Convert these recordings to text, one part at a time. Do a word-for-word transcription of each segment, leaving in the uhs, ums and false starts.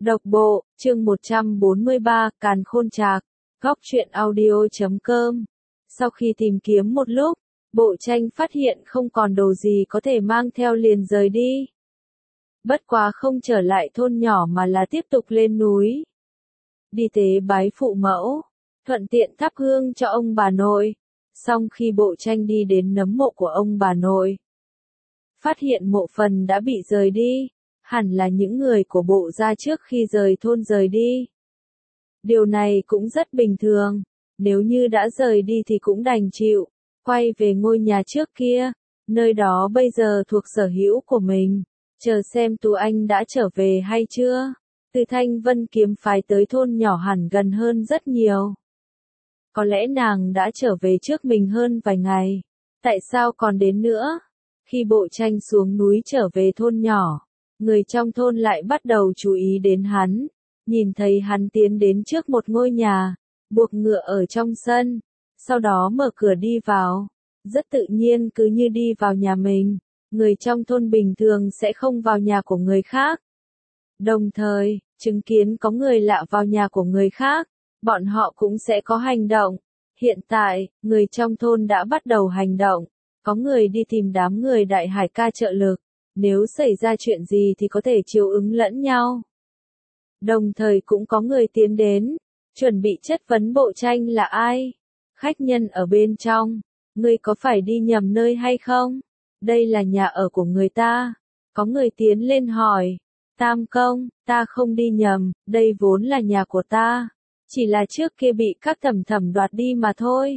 Độc bộ, chương một trăm bốn mươi ba, Càn Khôn Trạc, góc truyện audio chấm com. Sau khi tìm kiếm một lúc, Bộ Tranh phát hiện không còn đồ gì có thể mang theo liền rời đi. Bất quá không trở lại thôn nhỏ mà là tiếp tục lên núi. Đi tế bái phụ mẫu, thuận tiện thắp hương cho ông bà nội. Xong khi Bộ Tranh đi đến nấm mộ của ông bà nội, phát hiện mộ phần đã bị rời đi. Hẳn là những người của Bộ gia trước khi rời thôn rời đi. Điều này cũng rất bình thường, nếu như đã rời đi thì cũng đành chịu, quay về ngôi nhà trước kia, nơi đó bây giờ thuộc sở hữu của mình, chờ xem Tú Anh đã trở về hay chưa. Từ Thanh Vân kiếm phái tới thôn nhỏ hẳn gần hơn rất nhiều. Có lẽ nàng đã trở về trước mình hơn vài ngày, tại sao còn đến nữa? Khi Bộ Tranh xuống núi trở về thôn nhỏ, người trong thôn lại bắt đầu chú ý đến hắn, nhìn thấy hắn tiến đến trước một ngôi nhà, buộc ngựa ở trong sân, sau đó mở cửa đi vào, rất tự nhiên cứ như đi vào nhà mình, người trong thôn bình thường sẽ không vào nhà của người khác. Đồng thời, chứng kiến có người lạ vào nhà của người khác, bọn họ cũng sẽ có hành động. Hiện tại, người trong thôn đã bắt đầu hành động, có người đi tìm đám người Đại Hải ca trợ lực. Nếu xảy ra chuyện gì thì có thể chiếu ứng lẫn nhau. Đồng thời cũng có người tiến đến, chuẩn bị chất vấn Bộ Tranh là ai. Khách nhân ở bên trong, ngươi có phải đi nhầm nơi hay không? Đây là nhà ở của người ta. Có người tiến lên hỏi, Tam công, ta không đi nhầm, đây vốn là nhà của ta. Chỉ là trước kia bị các thẩm thẩm đoạt đi mà thôi.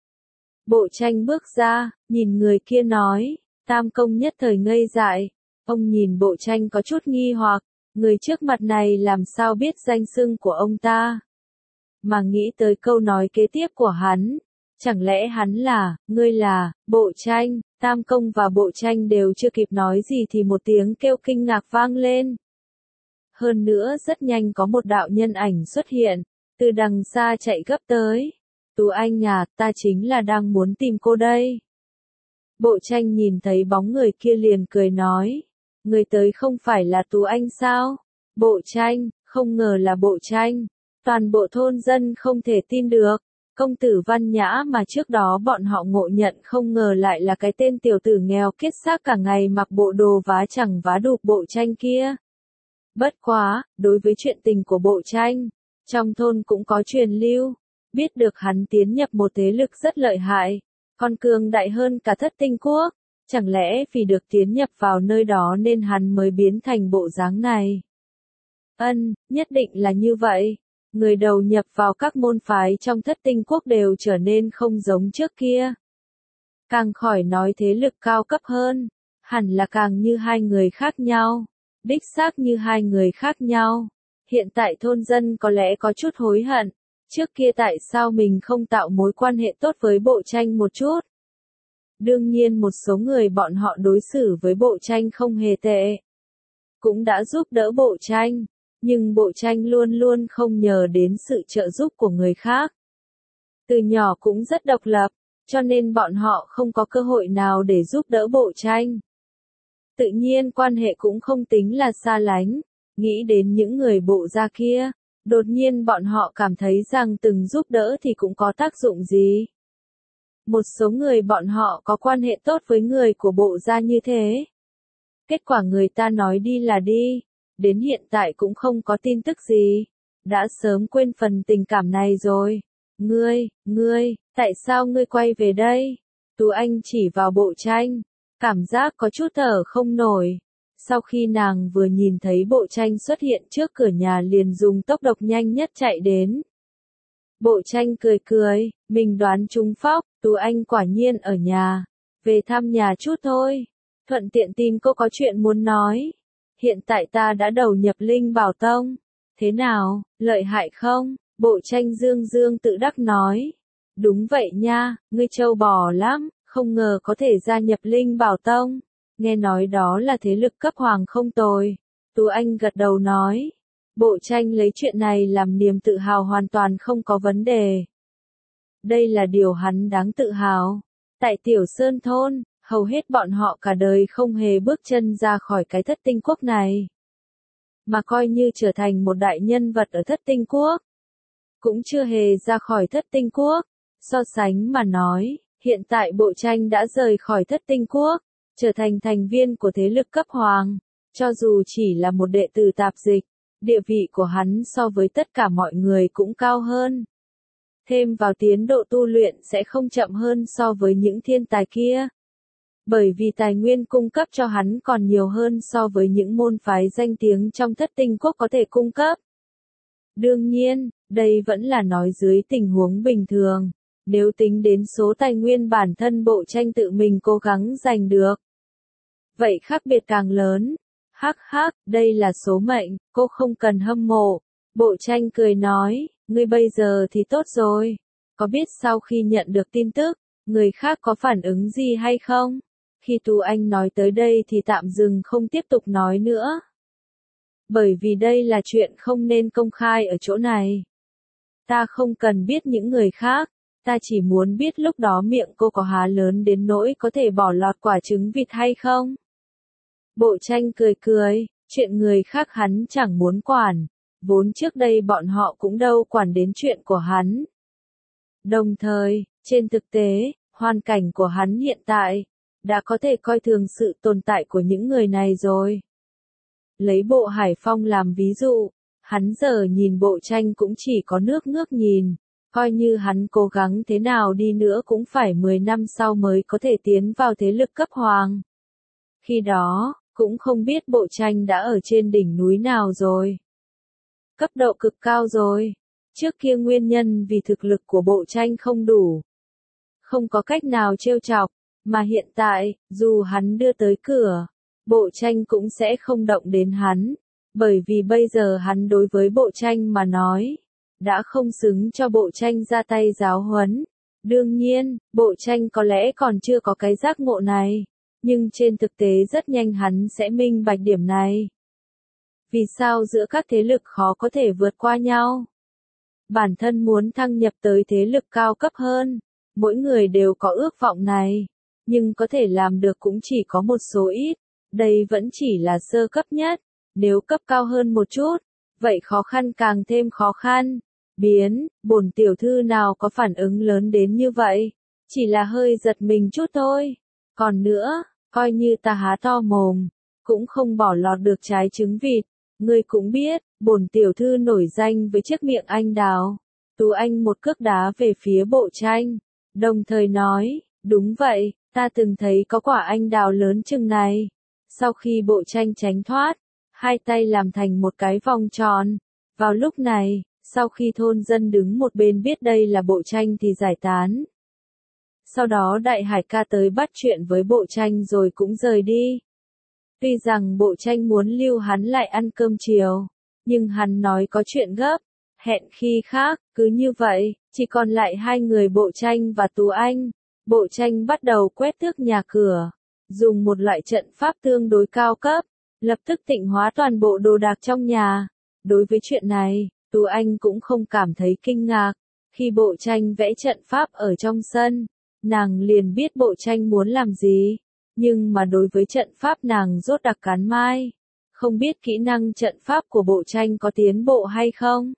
Bộ Tranh bước ra, nhìn người kia nói. Tam công nhất thời ngây dại, ông nhìn Bộ Tranh có chút nghi hoặc, người trước mặt này làm sao biết danh xưng của ông ta. Mà nghĩ tới câu nói kế tiếp của hắn, chẳng lẽ hắn là, ngươi là, Bộ Tranh. Tam công và Bộ Tranh đều chưa kịp nói gì thì một tiếng kêu kinh ngạc vang lên. Hơn nữa rất nhanh có một đạo nhân ảnh xuất hiện, từ đằng xa chạy gấp tới. Tú Anh à, ta chính là đang muốn tìm cô đây. Bộ Tranh nhìn thấy bóng người kia liền cười nói, người tới không phải là Tú Anh sao? Bộ Tranh, không ngờ là Bộ Tranh. Toàn bộ thôn dân không thể tin được, công tử văn nhã mà trước đó bọn họ ngộ nhận không ngờ lại là cái tên tiểu tử nghèo kiết xác cả ngày mặc bộ đồ vá chẳng vá đục Bộ Tranh kia. Bất quá, đối với chuyện tình của Bộ Tranh, trong thôn cũng có truyền lưu, biết được hắn tiến nhập một thế lực rất lợi hại. Còn cường đại hơn cả Thất Tinh Quốc, chẳng lẽ vì được tiến nhập vào nơi đó nên hắn mới biến thành bộ dáng này? Ân, nhất định là như vậy. Người đầu nhập vào các môn phái trong Thất Tinh Quốc đều trở nên không giống trước kia. Càng khỏi nói thế lực cao cấp hơn, hẳn là càng như hai người khác nhau, đích xác như hai người khác nhau. Hiện tại thôn dân có lẽ có chút hối hận. Trước kia tại sao mình không tạo mối quan hệ tốt với Bộ Tranh một chút? Đương nhiên một số người bọn họ đối xử với Bộ Tranh không hề tệ. Cũng đã giúp đỡ Bộ Tranh, nhưng Bộ Tranh luôn luôn không nhờ đến sự trợ giúp của người khác. Từ nhỏ cũng rất độc lập, cho nên bọn họ không có cơ hội nào để giúp đỡ Bộ Tranh. Tự nhiên quan hệ cũng không tính là xa lánh, nghĩ đến những người Bộ gia kia. Đột nhiên bọn họ cảm thấy rằng từng giúp đỡ thì cũng có tác dụng gì. Một số người bọn họ có quan hệ tốt với người của Bộ gia như thế. Kết quả người ta nói đi là đi, đến hiện tại cũng không có tin tức gì. Đã sớm quên phần tình cảm này rồi. Ngươi, ngươi, tại sao ngươi quay về đây? Tú Anh chỉ vào Bộ Tranh, cảm giác có chút thở không nổi. Sau khi nàng vừa nhìn thấy Bộ Tranh xuất hiện trước cửa nhà liền dùng tốc độ nhanh nhất chạy đến. Bộ Tranh cười cười, mình đoán trúng phóc, Tú Anh quả nhiên ở nhà, về thăm nhà chút thôi, thuận tiện tìm cô có chuyện muốn nói. Hiện tại ta đã đầu nhập Linh Bảo Tông, thế nào, lợi hại không? Bộ Tranh dương dương tự đắc nói, đúng vậy nha, ngươi trâu bò lắm, không ngờ có thể gia nhập Linh Bảo Tông. Nghe nói đó là thế lực cấp hoàng không tồi. Tú Anh gật đầu nói. Bộ Tranh lấy chuyện này làm niềm tự hào hoàn toàn không có vấn đề. Đây là điều hắn đáng tự hào. Tại Tiểu Sơn Thôn, hầu hết bọn họ cả đời không hề bước chân ra khỏi cái Thất Tinh Quốc này. mà coi như trở thành một đại nhân vật ở thất tinh quốc. Cũng chưa hề ra khỏi thất tinh quốc. So sánh mà nói, hiện tại Bộ Tranh đã rời khỏi thất tinh quốc, trở thành thành viên của thế lực cấp hoàng. Cho dù chỉ là một đệ tử tạp dịch, địa vị của hắn so với tất cả mọi người cũng cao hơn. Thêm vào tiến độ tu luyện sẽ không chậm hơn so với những thiên tài kia. Bởi vì tài nguyên cung cấp cho hắn còn nhiều hơn so với những môn phái danh tiếng trong thất tinh quốc có thể cung cấp. Đương nhiên, đây vẫn là nói dưới tình huống bình thường. Nếu tính đến số tài nguyên bản thân Bộ Tranh tự mình cố gắng giành được, vậy khác biệt càng lớn. Hắc hắc, đây là số mệnh, cô không cần hâm mộ. Bộ Tranh cười nói, ngươi bây giờ thì tốt rồi. Có biết sau khi nhận được tin tức, người khác có phản ứng gì hay không? Khi Tú Anh nói tới đây thì tạm dừng không tiếp tục nói nữa. Bởi vì đây là chuyện không nên công khai ở chỗ này. Ta không cần biết những người khác, ta chỉ muốn biết lúc đó miệng cô có há lớn đến nỗi có thể bỏ lọt quả trứng vịt hay không? Bộ Tranh cười cười, chuyện người khác hắn chẳng muốn quản, vốn trước đây bọn họ cũng đâu quản đến chuyện của hắn. Đồng thời, trên thực tế, hoàn cảnh của hắn hiện tại, đã có thể coi thường sự tồn tại của những người này rồi. Lấy Bộ Hải Phong làm ví dụ, hắn giờ nhìn Bộ Tranh cũng chỉ có nước ngước nhìn, coi như hắn cố gắng thế nào đi nữa cũng phải mười năm sau mới có thể tiến vào thế lực cấp hoàng. Khi đó, cũng không biết Bộ Tranh đã ở trên đỉnh núi nào rồi. Cấp độ cực cao rồi. Trước kia nguyên nhân vì thực lực của Bộ Tranh không đủ. Không có cách nào trêu chọc, mà hiện tại, dù hắn đưa tới cửa, Bộ Tranh cũng sẽ không động đến hắn, bởi vì bây giờ hắn đối với Bộ Tranh mà nói, đã không xứng cho Bộ Tranh ra tay giáo huấn. Đương nhiên, Bộ Tranh có lẽ còn chưa có cái giác ngộ này, nhưng trên thực tế rất nhanh hắn sẽ minh bạch điểm này. Vì sao giữa các thế lực khó có thể vượt qua nhau? Bản thân muốn thăng nhập tới thế lực cao cấp hơn, mỗi người đều có ước vọng này, nhưng có thể làm được cũng chỉ có một số ít, đây vẫn chỉ là sơ cấp nhất, nếu cấp cao hơn một chút, vậy khó khăn càng thêm khó khăn. Biến, bổn tiểu thư nào có phản ứng lớn đến như vậy, chỉ là hơi giật mình chút thôi. Còn nữa, coi như ta há to mồm, cũng không bỏ lọt được trái trứng vịt. Ngươi cũng biết, bổn tiểu thư nổi danh với chiếc miệng anh đào. Tú Anh một cước đá về phía Bộ Tranh, đồng thời nói, đúng vậy, ta từng thấy có quả anh đào lớn chừng này. Sau khi Bộ Tranh tránh thoát, hai tay làm thành một cái vòng tròn. Vào lúc này, sau khi thôn dân đứng một bên biết đây là Bộ Tranh thì giải tán. Sau đó Đại Hải ca tới bắt chuyện với Bộ Tranh rồi cũng rời đi. Tuy rằng Bộ Tranh muốn lưu hắn lại ăn cơm chiều, nhưng hắn nói có chuyện gấp, hẹn khi khác. Cứ như vậy, chỉ còn lại hai người Bộ Tranh và Tú Anh. Bộ Tranh bắt đầu quét tước nhà cửa, dùng một loại trận pháp tương đối cao cấp, lập tức tịnh hóa toàn bộ đồ đạc trong nhà. Đối với chuyện này, Tú Anh cũng không cảm thấy kinh ngạc. Khi Bộ Tranh vẽ trận pháp ở trong sân, nàng liền biết Bộ Tranh muốn làm gì. Nhưng mà đối với trận pháp nàng rốt đặc cán mai. Không biết kỹ năng trận pháp của Bộ Tranh có tiến bộ hay không?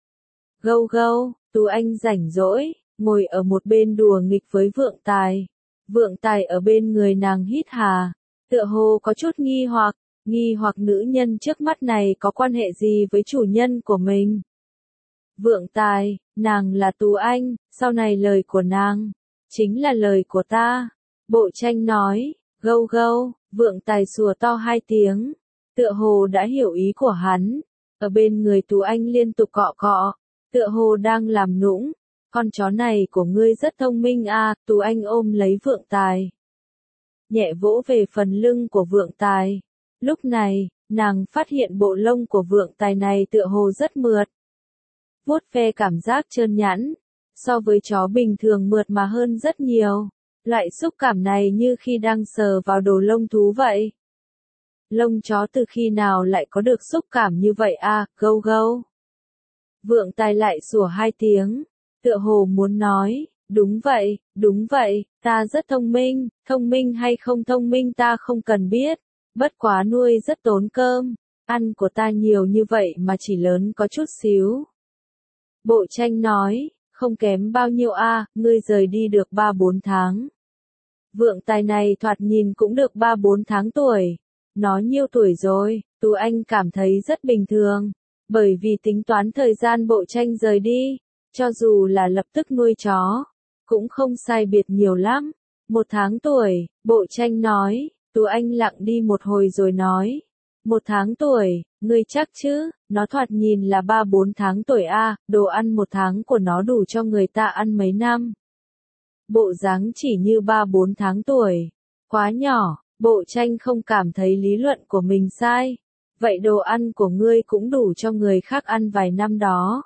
Gâu gâu, Tú Anh rảnh rỗi, ngồi ở một bên đùa nghịch với Vượng Tài. Vượng Tài ở bên người nàng hít hà, tựa hồ có chút nghi hoặc, nghi hoặc nữ nhân trước mắt này có quan hệ gì với chủ nhân của mình. Vượng Tài, nàng là Tú Anh, sau này lời của nàng, chính là lời của ta. Bộ Tranh nói, gâu gâu, Vượng Tài sủa to hai tiếng, tựa hồ đã hiểu ý của hắn, ở bên người Tú Anh liên tục cọ cọ, tựa hồ đang làm nũng. Con chó này của ngươi rất thông minh à, Tú Anh ôm lấy Vượng Tài, nhẹ vỗ về phần lưng của Vượng Tài. Lúc này, nàng phát hiện bộ lông của Vượng Tài này tựa hồ rất mượt. Vuốt ve cảm giác trơn nhẵn, so với chó bình thường mượt mà hơn rất nhiều. Loại xúc cảm này như khi đang sờ vào đồ lông thú vậy. Lông chó từ khi nào lại có được xúc cảm như vậy à, gâu gâu. Vượng Tài lại sủa hai tiếng, tựa hồ muốn nói, đúng vậy, đúng vậy, ta rất thông minh, thông minh hay không thông minh ta không cần biết, bất quá nuôi rất tốn cơm, Ăn của ta nhiều như vậy mà chỉ lớn có chút xíu. Bộ tranh nói, không kém bao nhiêu a, ngươi rời đi được ba bốn tháng. Vượng tài này thoạt nhìn cũng được ba bốn tháng tuổi. Nó nhiêu tuổi rồi? Tú Anh cảm thấy rất bình thường. Bởi vì tính toán thời gian bộ tranh rời đi, cho dù là lập tức nuôi chó, cũng không sai biệt nhiều lắm. Một tháng tuổi, bộ tranh nói. Tú Anh lặng đi một hồi rồi nói. Một tháng tuổi, ngươi chắc chứ? Nó thoạt nhìn là ba bốn tháng tuổi a, đồ ăn một tháng của nó đủ cho người ta ăn mấy năm. Bộ dáng chỉ như ba bốn tháng tuổi. Quá nhỏ, bộ tranh không cảm thấy lý luận của mình sai. Vậy đồ ăn của ngươi cũng đủ cho người khác ăn vài năm đó.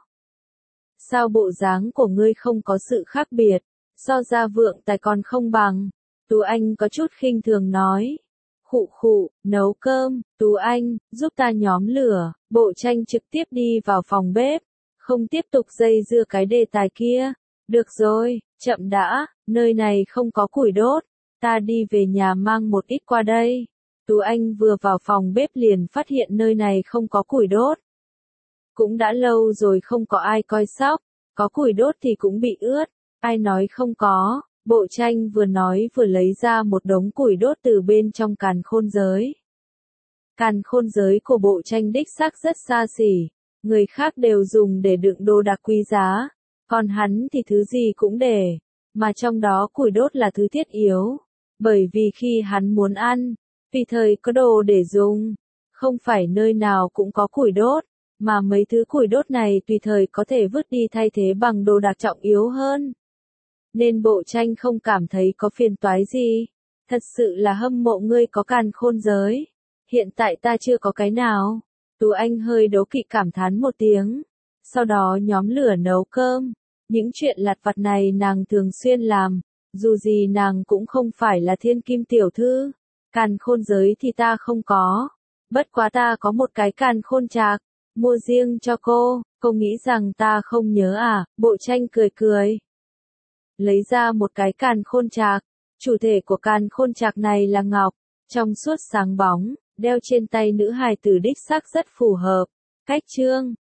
Sao bộ dáng của ngươi không có sự khác biệt? So ra Vượng tài còn không bằng. Tú Anh có chút khinh thường nói. Khụ khụ, nấu cơm, Tú Anh, giúp ta nhóm lửa. Bộ tranh trực tiếp đi vào phòng bếp. Không tiếp tục dây dưa cái đề tài kia. Được rồi, chậm đã, nơi này không có củi đốt. Ta đi về nhà mang một ít qua đây. Tú Anh vừa vào phòng bếp liền phát hiện nơi này không có củi đốt. Cũng đã lâu rồi không có ai coi sóc. Có củi đốt thì cũng bị ướt. Ai nói không có. Bộ tranh vừa nói vừa lấy ra một đống củi đốt từ bên trong càn khôn giới. Càn khôn giới của bộ tranh đích xác rất xa xỉ. Người khác đều dùng để đựng đồ đạc quý giá. Còn hắn thì thứ gì cũng để. Mà trong đó củi đốt là thứ thiết yếu. Bởi vì khi hắn muốn ăn, tùy thời có đồ để dùng. Không phải nơi nào cũng có củi đốt. Mà mấy thứ củi đốt này tùy thời có thể vứt đi thay thế bằng đồ đạc trọng yếu hơn. Nên bộ tranh không cảm thấy có phiền toái gì. Thật sự là hâm mộ ngươi có càn khôn giới. Hiện tại ta chưa có cái nào. Tú Anh hơi đố kỵ cảm thán một tiếng. Sau đó nhóm lửa nấu cơm. Những chuyện lặt vặt này nàng thường xuyên làm. Dù gì nàng cũng không phải là thiên kim tiểu thư. Càn khôn giới thì ta không có. Bất quá ta có một cái càn khôn trạc. Mua riêng cho cô. Cô nghĩ rằng ta không nhớ à? Bộ tranh cười cười. Lấy ra một cái càn khôn trạc. Chủ thể của càn khôn trạc này là ngọc. Trong suốt sáng bóng. Đeo trên tay nữ hài tử đích xác rất phù hợp. Cách chương.